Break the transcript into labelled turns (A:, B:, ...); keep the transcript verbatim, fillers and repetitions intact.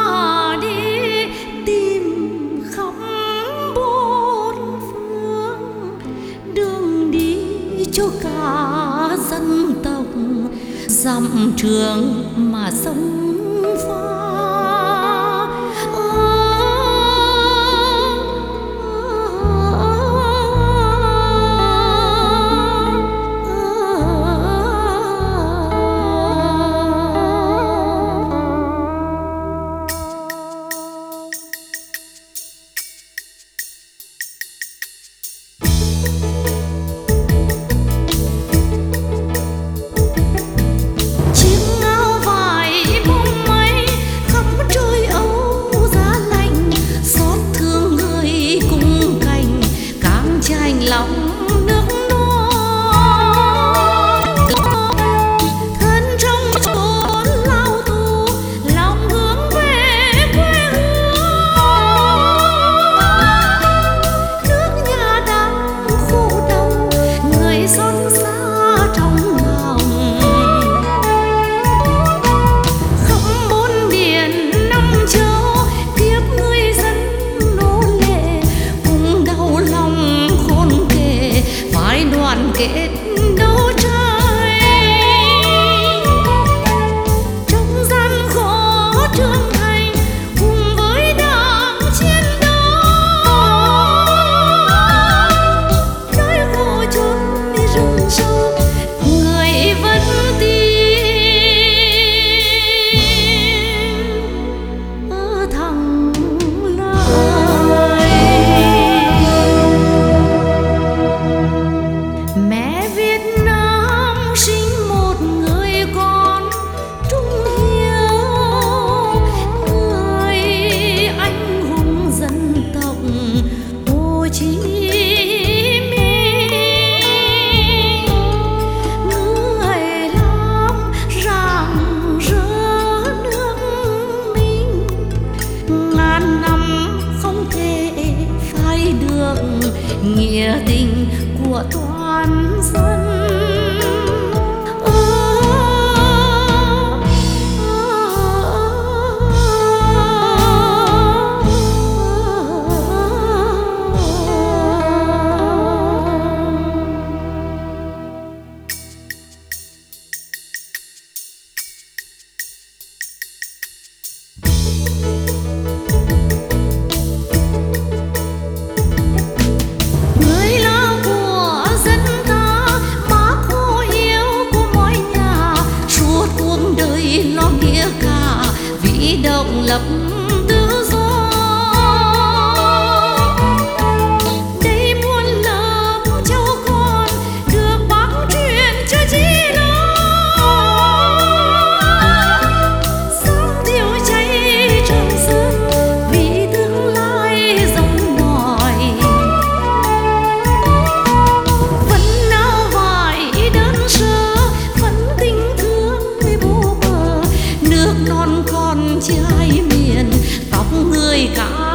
A: đi tìm khắp bốn phương, đường đi cho cả dân tộc dặm trường mà sống pha. Kết đấu tranh trong gian khó trưởng thành, cùng với đảng chiến đấu nơi vô chốn rừng sâu, người vẫn tin ở thẳng lời. Mẹ Việt Nam sinh một người con trung hiếu, người anh hùng dân tộc Hồ Chí Minh, người làm rạng rỡ nước mình, ngàn năm không thể phai được nghĩa tình của toàn dân. Lo nghĩa cả vì độc lập tự do, đây muôn lớp cháu con được bác truyền cho chí lo, sáng tiêu cháy trường sơn vì tương lai rộng mỏi. Vẫn áo vải đơn sơ, vẫn tình thương nước non con trai miền, tóc người cả